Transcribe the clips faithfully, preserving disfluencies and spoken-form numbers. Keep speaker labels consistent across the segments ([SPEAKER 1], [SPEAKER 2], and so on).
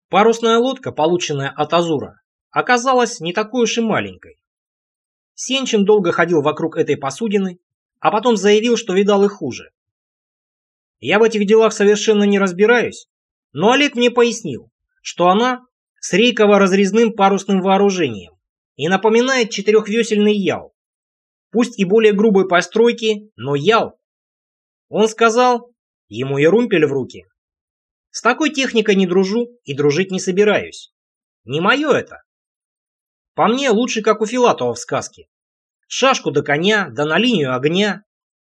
[SPEAKER 1] Парусная лодка, полученная от Азура, оказалась не такой уж и маленькой. Сенчин долго ходил вокруг этой посудины, а потом заявил, что видал и хуже. Я в этих делах совершенно не разбираюсь, но Олег мне пояснил, что она с рейково-разрезным парусным вооружением и напоминает четырехвесельный ял. Пусть и более грубой постройки, но ял. Он сказал, ему и румпель в руки. С такой техникой не дружу и дружить не собираюсь. Не мое это. По мне лучше, как у Филатова в сказке. Шашку до коня, да на линию огня.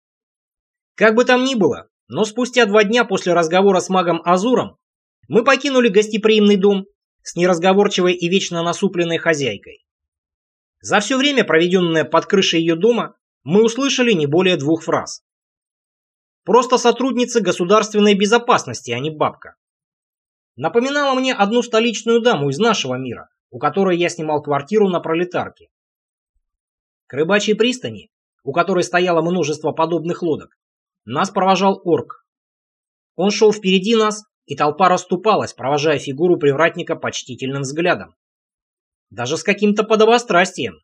[SPEAKER 1] Как бы там ни было, но спустя два дня после разговора с магом Азуром мы покинули гостеприимный дом с неразговорчивой и вечно насупленной хозяйкой. За все время, проведенное под крышей ее дома, мы услышали не более двух фраз. Просто сотрудница государственной безопасности, а не бабка. Напоминала мне одну столичную даму из нашего мира, у которой я снимал квартиру на Пролетарке. К рыбачьей пристани, у которой стояло множество подобных лодок, нас провожал орк. Он шел впереди нас, и толпа расступалась, провожая фигуру привратника почтительным взглядом. Даже с каким-то подобострастием.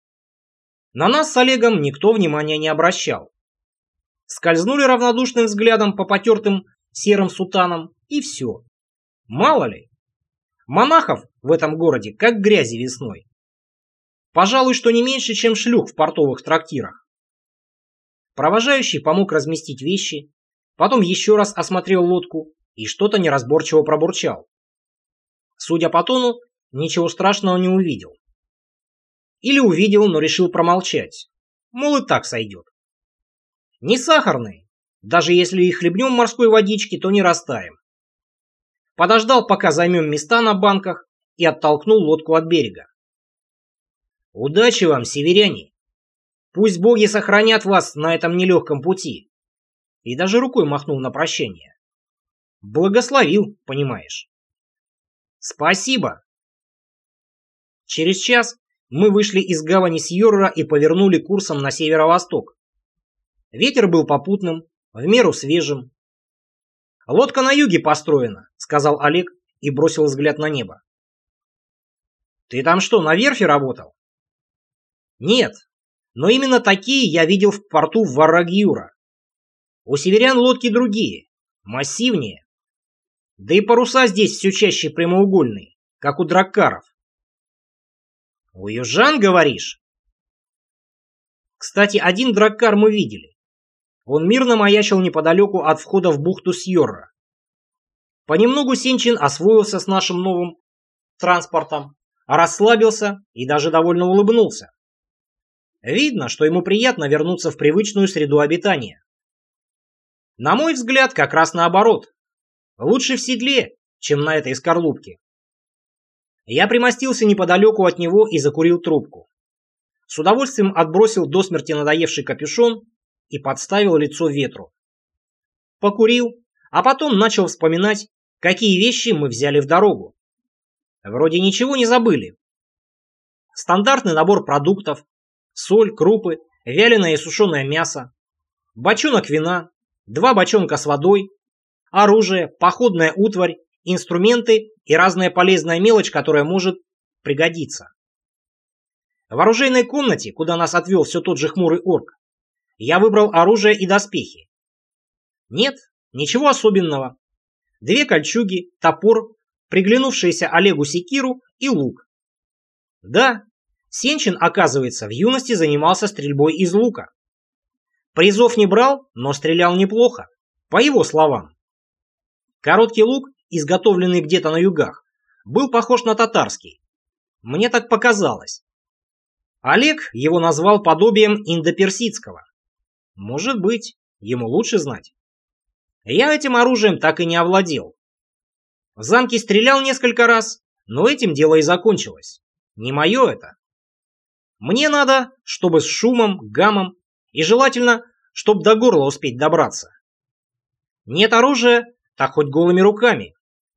[SPEAKER 1] На нас с Олегом никто внимания не обращал. Скользнули равнодушным взглядом по потертым серым сутанам, и все. Мало ли. Монахов в этом городе как грязи весной. Пожалуй, что не меньше, чем шлюх в портовых трактирах. Провожающий помог разместить вещи, потом еще раз осмотрел лодку и что-то неразборчиво пробурчал. Судя по тону, ничего страшного не увидел. Или увидел, но решил промолчать. Мол, и так сойдет. Не сахарные. Даже если и хлебнем морской водички, то не растаем. Подождал, пока займем места на банках, и оттолкнул лодку от берега. Удачи вам, северяне. Пусть боги сохранят вас на этом нелегком пути. И даже рукой махнул на прощание. Благословил, понимаешь. Спасибо. Через час мы вышли из гавани Сьорра и повернули курсом на северо-восток. Ветер был попутным, в меру свежим. «Лодка на юге построена», — сказал Олег и бросил взгляд на небо. «Ты там что, на верфи работал?» «Нет, но именно такие я видел в порту в Варрагьюра. У северян лодки другие, массивнее. Да и паруса здесь все чаще прямоугольные, как у драккаров». «У южан, говоришь?» Кстати, один драккар мы видели. Он мирно маячил неподалеку от входа в бухту Сьорра. Понемногу Сенчин освоился с нашим новым транспортом, расслабился и даже довольно улыбнулся. Видно, что ему приятно вернуться в привычную среду обитания. На мой взгляд, как раз наоборот. Лучше в седле, чем на этой скорлупке. Я примостился неподалеку от него и закурил трубку. С удовольствием отбросил до смерти надоевший капюшон и подставил лицо ветру. Покурил, а потом начал вспоминать, какие вещи мы взяли в дорогу. Вроде ничего не забыли. Стандартный набор продуктов, соль, крупы, вяленое и сушеное мясо, бочонок вина, два бочонка с водой, оружие, походная утварь, инструменты и разная полезная мелочь, которая может пригодиться. В оружейной комнате, куда нас отвел все тот же хмурый орк, я выбрал оружие и доспехи. Нет, ничего особенного. Две кольчуги, топор, приглянувшиеся Олегу секиру и лук. Да, Сенчин, оказывается, в юности занимался стрельбой из лука. Призов не брал, но стрелял неплохо, по его словам. Короткий лук, изготовленный где-то на югах, был похож на татарский. Мне так показалось. Олег его назвал подобием индоперсидского. Может быть, ему лучше знать. Я этим оружием так и не овладел. В замке стрелял несколько раз, но этим дело и закончилось. Не мое это. Мне надо, чтобы с шумом, гамом и желательно, чтобы до горла успеть добраться. Нет оружия, так хоть голыми руками.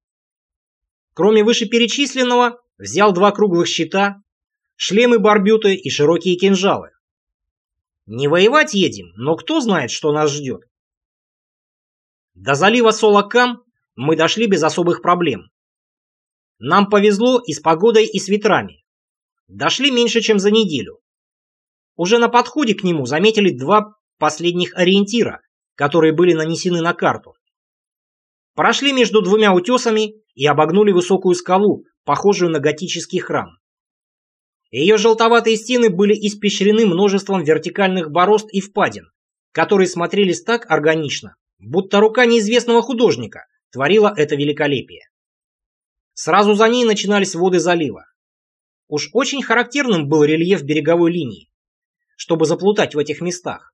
[SPEAKER 1] Кроме вышеперечисленного, взял два круглых щита, шлемы-барбюты и широкие кинжалы. Не воевать едем, но кто знает, что нас ждет. До залива Солокам мы дошли без особых проблем. Нам повезло и с погодой, и с ветрами. Дошли меньше, чем за неделю. Уже на подходе к нему заметили два последних ориентира, которые были нанесены на карту. Прошли между двумя утесами и обогнули высокую скалу, похожую на готический храм. Ее желтоватые стены были испещрены множеством вертикальных борозд и впадин, которые смотрелись так органично, будто рука неизвестного художника творила это великолепие. Сразу за ней начинались воды залива. Уж очень характерным был рельеф береговой линии, чтобы заплутать в этих местах.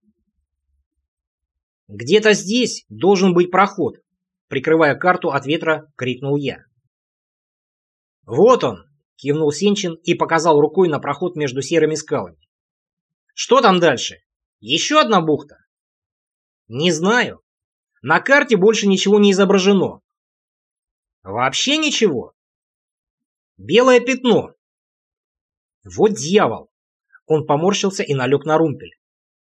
[SPEAKER 1] «Где-то здесь должен быть проход», — прикрывая карту от ветра, крикнул я. «Вот он!» — кивнул Сенчин и показал рукой на проход между серыми скалами. «Что там дальше? Еще одна бухта?» «Не знаю. На карте больше ничего не изображено». «Вообще ничего?» «Белое пятно». «Вот дьявол!» Он поморщился и налег на румпель.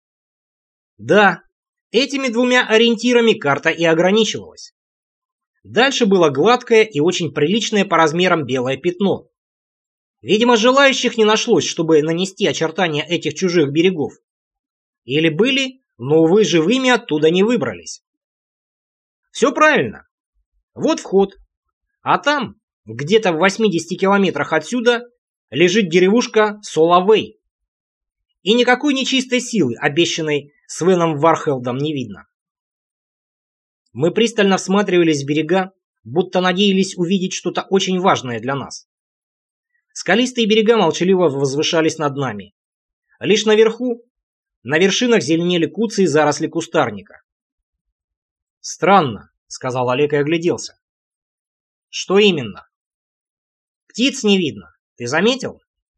[SPEAKER 1] «Да, этими двумя ориентирами карта и ограничивалась. Дальше было гладкое и очень приличное по размерам белое пятно. Видимо, желающих не нашлось, чтобы нанести очертания этих чужих берегов. Или были, но, увы, живыми оттуда не выбрались. Все правильно. Вот вход. А там, где-то в восьмидесяти километрах отсюда, лежит деревушка Соловей. И никакой нечистой силы, обещанной Свеном Вархелдом, не видно. Мы пристально всматривались в берега, будто надеялись увидеть что-то очень важное для нас. Скалистые берега молчаливо возвышались над нами. Лишь наверху, на вершинах зеленели куцы и заросли кустарника. «Странно», — сказал Олег и огляделся. «Что именно?» «Птиц не видно. Ты заметил?»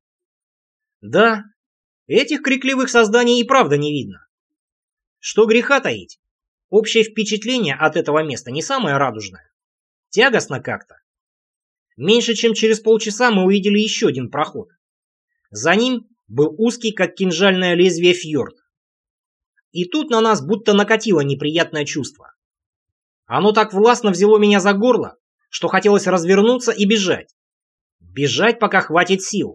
[SPEAKER 1] «Да, этих крикливых созданий и правда не видно. Что греха таить, общее впечатление от этого места не самое радужное. Тягостно как-то. Меньше чем через полчаса мы увидели еще один проход. За ним был узкий, как кинжальное лезвие, фьорд. И тут на нас будто накатило неприятное чувство. Оно так властно взяло меня за горло, что хотелось развернуться и бежать. Бежать, пока хватит сил.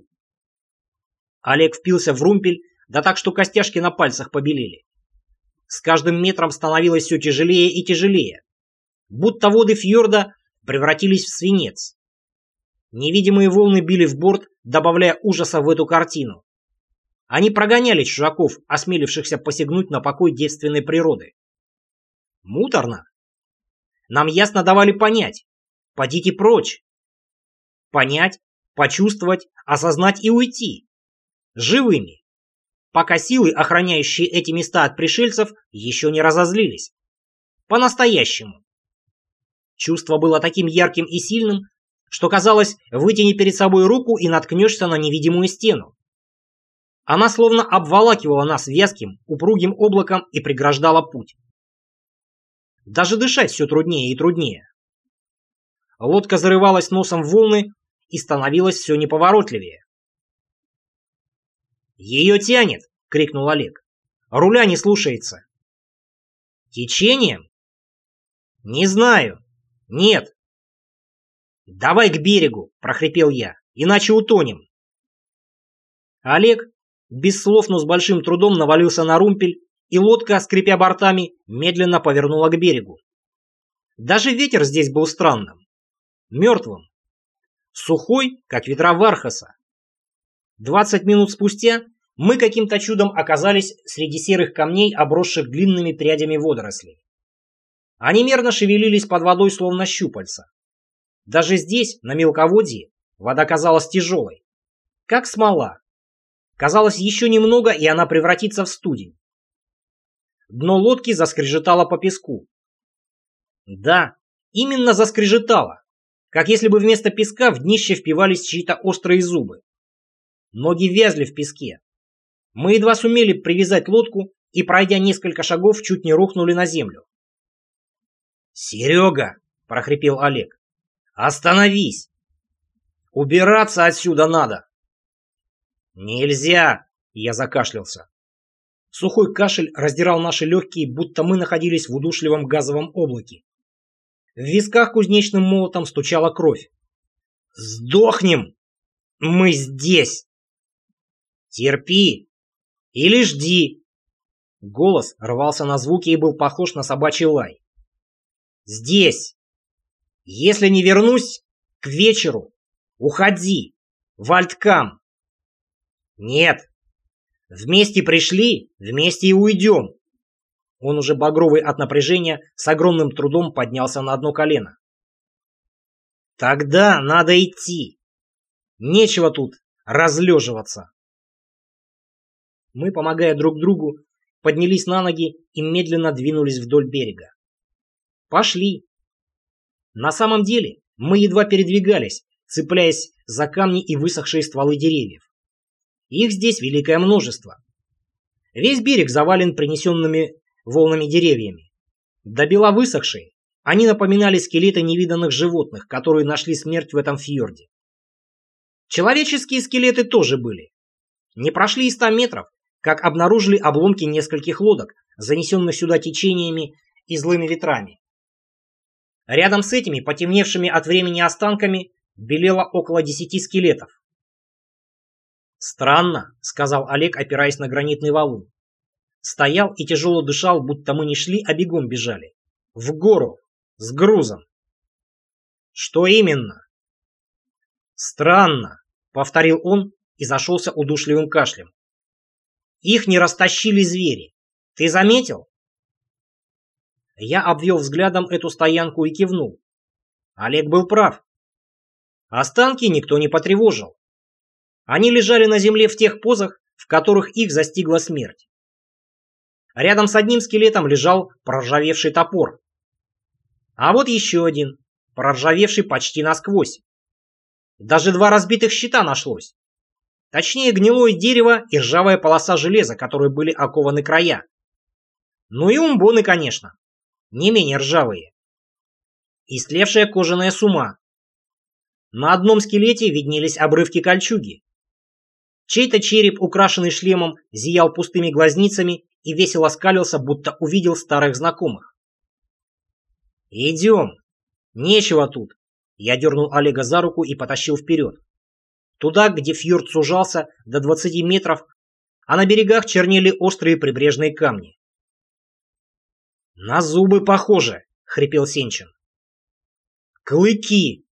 [SPEAKER 1] Олег впился в румпель, да так, что костяшки на пальцах побелели. С каждым метром становилось все тяжелее и тяжелее. Будто воды фьорда превратились в свинец. Невидимые волны били в борт, добавляя ужаса в эту картину. Они прогоняли чужаков, осмелившихся посягнуть на покой девственной природы. Муторно. Нам ясно давали понять: подите прочь. Понять, почувствовать, осознать и уйти. Живыми. Пока силы, охраняющие эти места от пришельцев, еще не разозлились. По-настоящему. Чувство было таким ярким и сильным, что казалось, вытяни перед собой руку и наткнешься на невидимую стену. Она словно обволакивала нас вязким, упругим облаком и преграждала путь. Даже дышать все труднее и труднее. Лодка зарывалась носом в волны и становилась все неповоротливее. «Ее тянет!» — крикнул Олег. «Руля не слушается». «Течением?» «Не знаю. Нет». «Давай к берегу!» — прохрипел я. «Иначе утонем». Олег, без слов, но с большим трудом навалился на румпель, и лодка, скрипя бортами, медленно повернула к берегу. Даже ветер здесь был странным. Мертвым. Сухой, как ветра Вархаса. Двадцать минут спустя мы каким-то чудом оказались среди серых камней, обросших длинными прядями водорослей. Они мерно шевелились под водой, словно щупальца. Даже здесь, на мелководье, вода казалась тяжелой, как смола. Казалось, еще немного, и она превратится в студень. Дно лодки заскрежетало по песку. Да, именно заскрежетало, как если бы вместо песка в днище впивались чьи-то острые зубы. Ноги вязли в песке. Мы едва сумели привязать лодку и, пройдя несколько шагов, чуть не рухнули на землю. «Серега!» – прохрипел Олег. «Остановись! Убираться отсюда надо!» «Нельзя!» – я закашлялся. Сухой кашель раздирал наши легкие, будто мы находились в удушливом газовом облаке. В висках кузнечным молотом стучала кровь. Сдохнем! Мы здесь! Терпи! Или жди!» Голос рвался на звуки и был похож на собачий лай. «Здесь! Если не вернусь, к вечеру уходи! В Альткам!» «Нет! Вместе пришли, вместе и уйдем!» Он уже багровый от напряжения с огромным трудом поднялся на одно колено. «Тогда надо идти! Нечего тут разлеживаться!» Мы, помогая друг другу, поднялись на ноги и медленно двинулись вдоль берега. Пошли. На самом деле мы едва передвигались, цепляясь за камни и высохшие стволы деревьев. Их здесь великое множество. Весь берег завален принесенными волнами деревьями. До бела высохшие, они напоминали скелеты невиданных животных, которые нашли смерть в этом фьорде. Человеческие скелеты тоже были. Не прошли и ста метров, как обнаружили обломки нескольких лодок, занесенных сюда течениями и злыми ветрами. Рядом с этими потемневшими от времени останками белело около десяти скелетов. «Странно», — сказал Олег, опираясь на гранитный валун. Стоял и тяжело дышал, будто мы не шли, а бегом бежали. В гору, с грузом. «Что именно?» «Странно», — повторил он и зашелся удушливым кашлем. «Их не растащили звери. Ты заметил?» Я обвел взглядом эту стоянку и кивнул. Олег был прав. Останки никто не потревожил. Они лежали на земле в тех позах, в которых их застигла смерть. Рядом с одним скелетом лежал проржавевший топор. А вот еще один, проржавевший почти насквозь. Даже два разбитых щита нашлось. Точнее, гнилое дерево и ржавая полоса железа, которой были окованы края. Ну и умбоны, конечно. Не менее ржавые. Истлевшая кожаная сума. На одном скелете виднелись обрывки кольчуги. Чей-то череп, украшенный шлемом, зиял пустыми глазницами и весело скалился, будто увидел старых знакомых. «Идем. Нечего тут». Я дернул Олега за руку и потащил вперед. Туда, где фьорд сужался до двадцати метров, а на берегах чернели острые прибрежные камни. «На зубы похоже», — хрипел Сенчин. «Клыки!»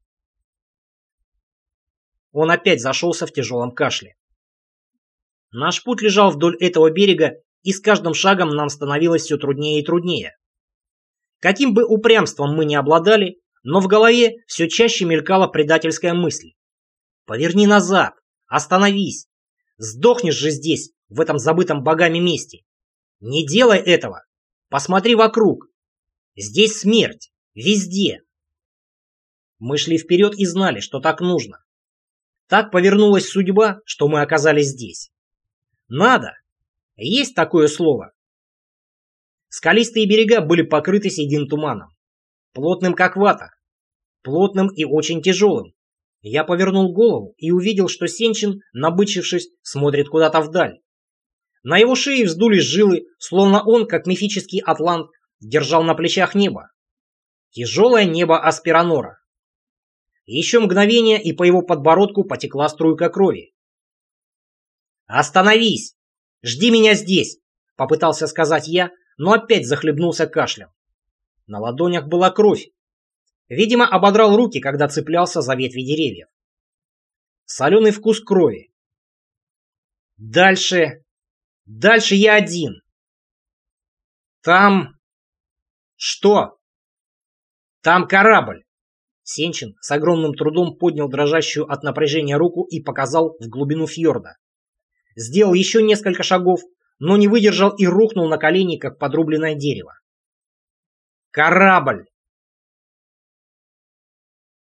[SPEAKER 1] Он опять зашелся в тяжелом кашле. Наш путь лежал вдоль этого берега, и с каждым шагом нам становилось все труднее и труднее. Каким бы упрямством мы ни обладали, но в голове все чаще мелькала предательская мысль. «Поверни назад! Остановись! Сдохнешь же здесь, в этом забытом богами месте! Не делай этого! Посмотри вокруг! Здесь смерть! Везде!» Мы шли вперед и знали, что так нужно. Так повернулась судьба, что мы оказались здесь. Надо! Есть такое слово. Скалистые берега были покрыты седым туманом. Плотным, как вата. Плотным и очень тяжелым. Я повернул голову и увидел, что Сенчин, набычившись, смотрит куда-то вдаль. На его шее вздулись жилы, словно он, как мифический атлант, держал на плечах небо. Тяжелое небо Аспиранора. Еще мгновение, и по его подбородку потекла струйка крови. «Остановись! Жди меня здесь!» — попытался сказать я, но опять захлебнулся кашлем. На ладонях была кровь. Видимо, ободрал руки, когда цеплялся за ветви деревьев. Соленый вкус крови. Дальше... Дальше я один. Там... Что? Там корабль. Сенчин с огромным трудом поднял дрожащую от напряжения руку и показал в глубину фьорда. Сделал еще несколько шагов, но не выдержал и рухнул на колени, как подрубленное дерево. Корабль!